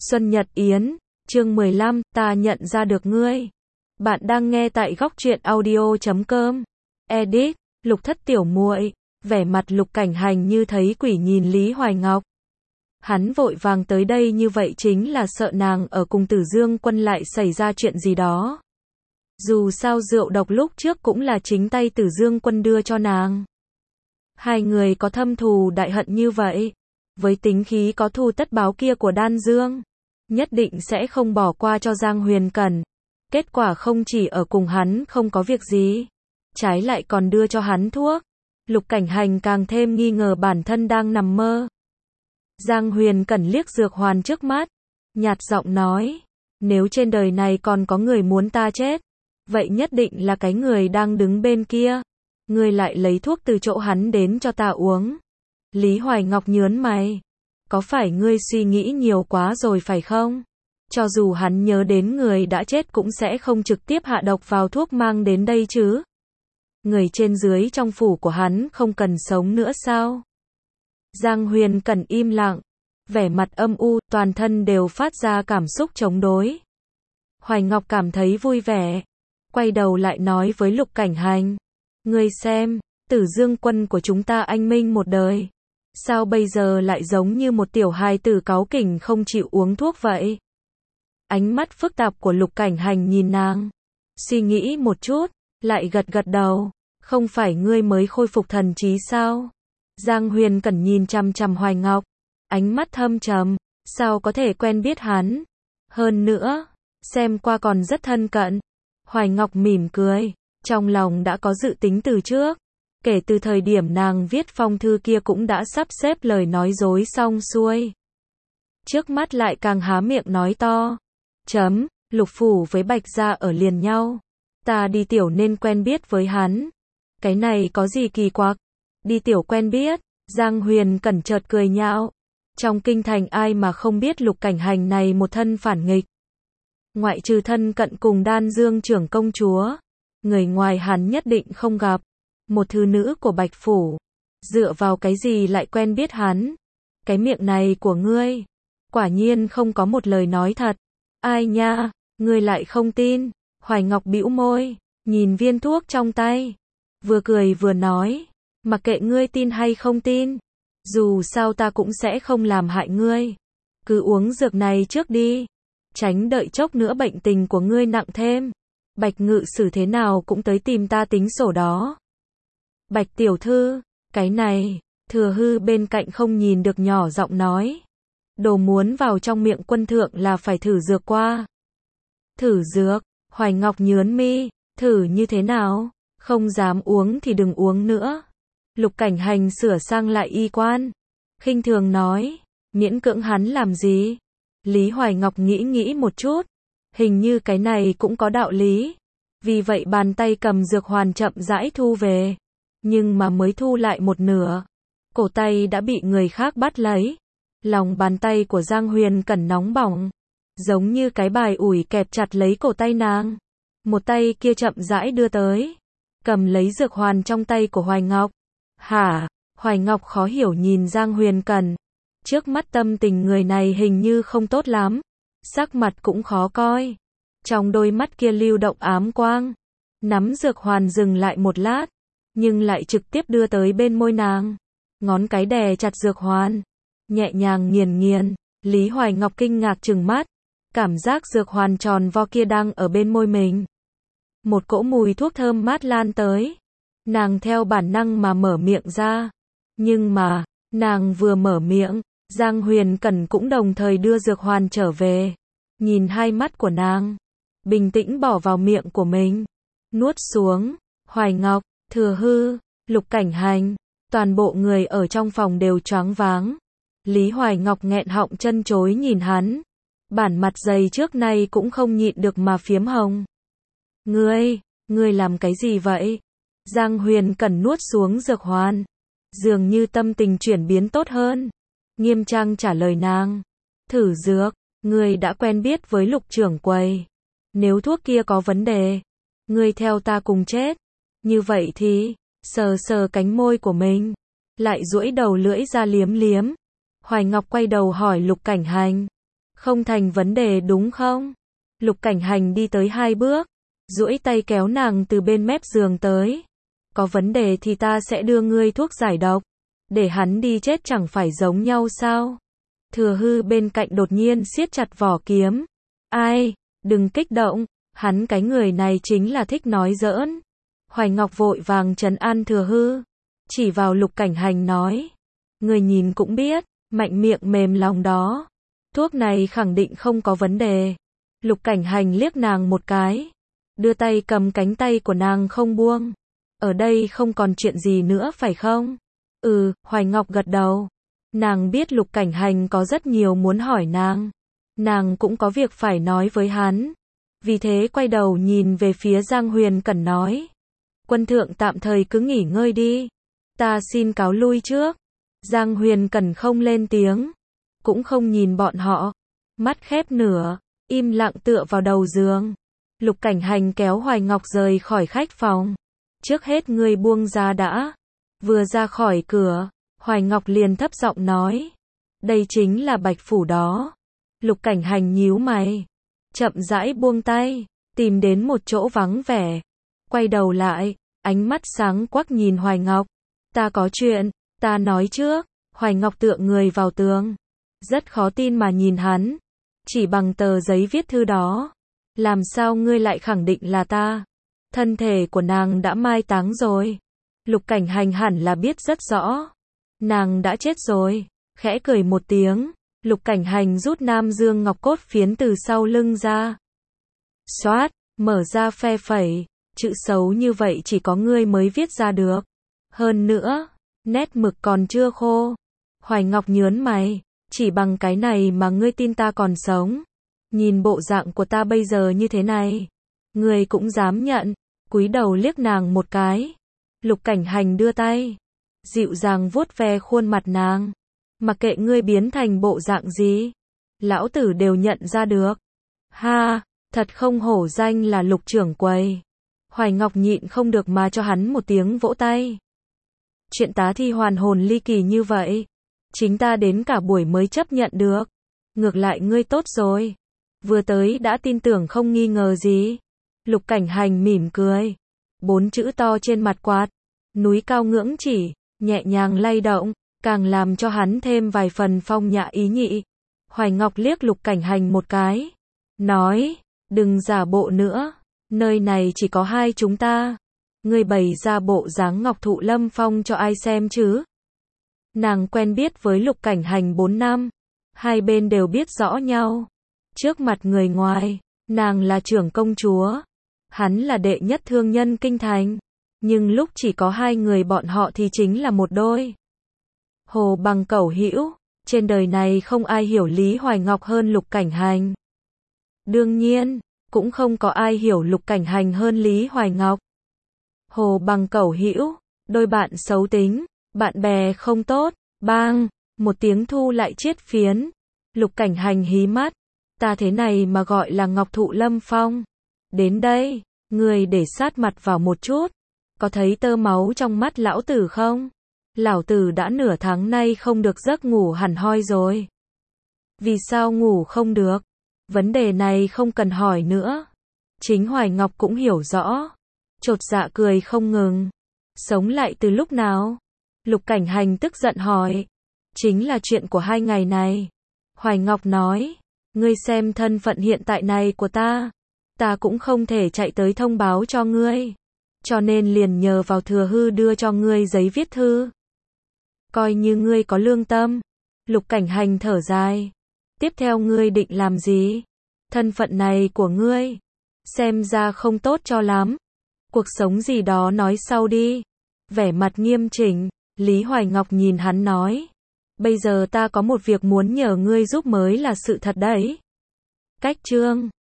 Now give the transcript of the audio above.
Xuân Nhật Yến, chương 15, ta nhận ra được ngươi. Bạn đang nghe tại góc truyện audio.com. Edit, Lục Thất tiểu muội. Vẻ mặt Lục Cảnh Hành như thấy quỷ nhìn Lý Hoài Ngọc. Hắn vội vàng tới đây như vậy chính là sợ nàng ở cùng Tử Dương Quân lại xảy ra chuyện gì đó. Dù sao rượu độc lúc trước cũng là chính tay Tử Dương Quân đưa cho nàng. Hai người có thâm thù đại hận như vậy, với tính khí có thù tất báo kia của Đan Dương, nhất định sẽ không bỏ qua cho Giang Huyền Cẩn. Kết quả không chỉ ở cùng hắn không có việc gì, trái lại còn đưa cho hắn thuốc. Lục Cảnh Hành càng thêm nghi ngờ bản thân đang nằm mơ. Giang Huyền Cẩn liếc dược hoàn trước mắt, nhạt giọng nói, nếu trên đời này còn có người muốn ta chết, vậy nhất định là cái người đang đứng bên kia. Ngươi lại lấy thuốc từ chỗ hắn đến cho ta uống. Lý Hoài Ngọc nhớn mày. Có phải ngươi suy nghĩ nhiều quá rồi phải không? Cho dù hắn nhớ đến người đã chết cũng sẽ không trực tiếp hạ độc vào thuốc mang đến đây chứ. Người trên dưới trong phủ của hắn không cần sống nữa sao? Giang Huyền Cẩn im lặng, vẻ mặt âm u, toàn thân đều phát ra cảm xúc chống đối. Hoài Ngọc cảm thấy vui vẻ, quay đầu lại nói với Lục Cảnh Hành, ngươi xem, Tử Dương Quân của chúng ta anh minh một đời, sao bây giờ lại giống như một tiểu hài tử cáu kỉnh không chịu uống thuốc vậy? Ánh mắt phức tạp của Lục Cảnh Hành nhìn nàng, suy nghĩ một chút, lại gật gật đầu, không phải ngươi mới khôi phục thần trí sao? Giang Huyền Cẩn nhìn chằm chằm Hoài Ngọc, ánh mắt thâm trầm, sao có thể quen biết hắn? Hơn nữa, xem qua còn rất thân cận. Hoài Ngọc mỉm cười, trong lòng đã có dự tính từ trước. Kể từ thời điểm nàng viết phong thư kia cũng đã sắp xếp lời nói dối xong xuôi. Trước mắt lại càng há miệng nói to. Lục phủ với Bạch gia ở liền nhau. Ta đi tiểu nên quen biết với hắn. Cái này có gì kỳ quặc? Đi tiểu quen biết. Giang Huyền Cẩn chợt cười nhạo. Trong kinh thành ai mà không biết Lục Cảnh Hành này một thân phản nghịch. Ngoại trừ thân cận cùng Đan Dương trưởng công chúa, người ngoài hắn nhất định không gặp. Một thư nữ của Bạch phủ, dựa vào cái gì lại quen biết hắn? Cái miệng này của ngươi, quả nhiên không có một lời nói thật. Ai nha, ngươi lại không tin? Hoài Ngọc bĩu môi, nhìn viên thuốc trong tay, vừa cười vừa nói, mặc kệ ngươi tin hay không tin, dù sao ta cũng sẽ không làm hại ngươi. Cứ uống dược này trước đi, tránh đợi chốc nữa bệnh tình của ngươi nặng thêm. Bạch ngự sử thế nào cũng tới tìm ta tính sổ đó. Bạch tiểu thư, cái này, Thừa Hư bên cạnh không nhìn được nhỏ giọng nói. Đồ muốn vào trong miệng quân thượng là phải thử dược qua. Thử dược, Hoài Ngọc nhớn mi, thử như thế nào? Không dám uống thì đừng uống nữa. Lục Cảnh Hành sửa sang lại y quan, khinh thường nói, miễn cưỡng hắn làm gì? Lý Hoài Ngọc nghĩ một chút, hình như cái này cũng có đạo lý. Vì vậy bàn tay cầm dược hoàn chậm rãi thu về. Nhưng mà mới thu lại một nửa, cổ tay đã bị người khác bắt lấy. Lòng bàn tay của Giang Huyền Cẩn nóng bỏng, giống như cái bài ủi kẹp chặt lấy cổ tay nàng. Một tay kia chậm rãi đưa tới, cầm lấy dược hoàn trong tay của Hoài Ngọc. Hả? Hoài Ngọc khó hiểu nhìn Giang Huyền Cẩn. Trước mắt tâm tình người này hình như không tốt lắm, sắc mặt cũng khó coi. Trong đôi mắt kia lưu động ám quang, nắm dược hoàn dừng lại một lát, nhưng lại trực tiếp đưa tới bên môi nàng. Ngón cái đè chặt dược hoàn, nhẹ nhàng nghiền. Lý Hoài Ngọc kinh ngạc trừng mắt, cảm giác dược hoàn tròn vo kia đang ở bên môi mình. Một cỗ mùi thuốc thơm mát lan tới. Nàng theo bản năng mà mở miệng ra. Nhưng mà, nàng vừa mở miệng, Giang Huyền Cẩn cũng đồng thời đưa dược hoàn trở về. Nhìn hai mắt của nàng, bình tĩnh bỏ vào miệng của mình, nuốt xuống. Hoài Ngọc, Thừa Hư, Lục Cảnh Hành, toàn bộ người ở trong phòng đều choáng váng. Lý Hoài Ngọc nghẹn họng chân chối nhìn hắn, bản mặt dày trước nay cũng không nhịn được mà phiếm hồng. Ngươi làm cái gì vậy? Giang Huyền Cẩn nuốt xuống dược hoàn, dường như tâm tình chuyển biến tốt hơn, nghiêm trang trả lời nàng. Thử dược, ngươi đã quen biết với Lục trưởng quầy, nếu thuốc kia có vấn đề, ngươi theo ta cùng chết. Như vậy thì, sờ cánh môi của mình, lại duỗi đầu lưỡi ra liếm. Hoài Ngọc quay đầu hỏi Lục Cảnh Hành, Không thành vấn đề đúng không? Lục Cảnh Hành đi tới 2 bước, duỗi tay kéo nàng từ bên mép giường tới. Có vấn đề thì ta sẽ đưa ngươi thuốc giải độc. Để hắn đi chết chẳng phải giống nhau sao? Thừa Hư bên cạnh đột nhiên siết chặt vỏ kiếm. Ai, đừng kích động, hắn cái người này chính là thích nói giỡn. Hoài Ngọc vội vàng trấn an Thừa Hư, chỉ vào Lục Cảnh Hành nói. Người nhìn cũng biết, mạnh miệng mềm lòng đó. Thuốc này khẳng định không có vấn đề. Lục Cảnh Hành liếc nàng một cái, đưa tay cầm cánh tay của nàng không buông. Ở đây không còn chuyện gì nữa phải không? Hoài Ngọc gật đầu. Nàng biết Lục Cảnh Hành có rất nhiều muốn hỏi nàng. Nàng cũng có việc phải nói với hắn. Vì thế quay đầu nhìn về phía Giang Huyền Cẩn nói. Quân thượng tạm thời cứ nghỉ ngơi đi. Ta xin cáo lui trước. Giang Huyền Cẩn không lên tiếng, cũng không nhìn bọn họ. Mắt khép nửa, im lặng tựa vào đầu giường. Lục Cảnh Hành kéo Hoài Ngọc rời khỏi khách phòng. Trước hết ngươi buông ra đã. Vừa ra khỏi cửa, Hoài Ngọc liền thấp giọng nói. Đây chính là Bạch Phủ đó. Lục Cảnh Hành nhíu mày, chậm rãi buông tay, tìm đến một chỗ vắng vẻ. Quay đầu lại, ánh mắt sáng quắc nhìn Hoài Ngọc. Ta có chuyện, ta nói trước. Hoài Ngọc tựa người vào tường, rất khó tin mà nhìn hắn. Chỉ bằng tờ giấy viết thư đó, làm sao ngươi lại khẳng định là ta? Thân thể của nàng đã mai táng rồi. Lục Cảnh Hành hẳn là biết rất rõ. Nàng đã chết rồi. Khẽ cười một tiếng, Lục Cảnh Hành rút Nam Dương ngọc cốt phiến từ sau lưng ra. Xoát, mở ra phe phẩy. Chữ xấu như vậy chỉ có ngươi mới viết ra được. Hơn nữa, nét mực còn chưa khô. Hoài Ngọc nhớn mày, chỉ bằng cái này mà ngươi tin ta còn sống. Nhìn bộ dạng của ta bây giờ như thế này, ngươi cũng dám nhận. Cúi đầu liếc nàng một cái. Lục Cảnh Hành đưa tay, dịu dàng vuốt ve khuôn mặt nàng. Mặc kệ ngươi biến thành bộ dạng gì, lão tử đều nhận ra được. Ha, thật không hổ danh là Lục trưởng quầy. Hoài Ngọc nhịn không được mà cho hắn một tiếng vỗ tay. Chuyện tá thi hoàn hồn ly kỳ như vậy, chính ta đến cả buổi mới chấp nhận được. Ngược lại ngươi tốt rồi, vừa tới đã tin tưởng không nghi ngờ gì. Lục Cảnh Hành mỉm cười, 4 chữ to trên mặt quạt, núi cao ngưỡng chỉ, nhẹ nhàng lay động, càng làm cho hắn thêm vài phần phong nhã ý nhị. Hoài Ngọc liếc Lục Cảnh Hành một cái, nói, đừng giả bộ nữa, nơi này chỉ có hai chúng ta. Ngươi bày ra bộ dáng Ngọc Thụ Lâm Phong cho ai xem chứ? Nàng quen biết với Lục Cảnh Hành 4 năm, hai bên đều biết rõ nhau. Trước mặt người ngoài, nàng là trưởng công chúa, hắn là đệ nhất thương nhân kinh thành, nhưng lúc chỉ có hai người bọn họ thì chính là một đôi. Hồ bằng cẩu hữu, trên đời này không ai hiểu Lý Hoài Ngọc hơn Lục Cảnh Hành. Đương nhiên, cũng không có ai hiểu Lục Cảnh Hành hơn Lý Hoài Ngọc. Hồ bằng cẩu hữu, đôi bạn xấu tính, bạn bè không tốt. Bang, một tiếng thu lại chiết phiến. Lục Cảnh Hành hí mắt, ta thế này mà gọi là Ngọc Thụ Lâm Phong. Đến đây, người để sát mặt vào một chút. Có thấy tơ máu trong mắt lão tử không? Lão tử đã nửa tháng nay không được giấc ngủ hẳn hoi rồi. Vì sao ngủ không được? Vấn đề này không cần hỏi nữa. Chính Hoài Ngọc cũng hiểu rõ. Chột dạ cười không ngừng. Sống lại từ lúc nào? Lục Cảnh Hành tức giận hỏi. Chính là chuyện của 2 ngày này. Hoài Ngọc nói. Ngươi xem thân phận hiện tại này của ta. Ta cũng không thể chạy tới thông báo cho ngươi. Cho nên liền nhờ vào Thừa Hư đưa cho ngươi giấy viết thư. Coi như ngươi có lương tâm. Lục Cảnh Hành thở dài. Tiếp theo ngươi định làm gì? Thân phận này của ngươi, xem ra không tốt cho lắm. Cuộc sống gì đó nói sau đi. Vẻ mặt nghiêm chỉnh, Lý Hoài Ngọc nhìn hắn nói. Bây giờ ta có một việc muốn nhờ ngươi giúp mới là sự thật đấy. Cách chương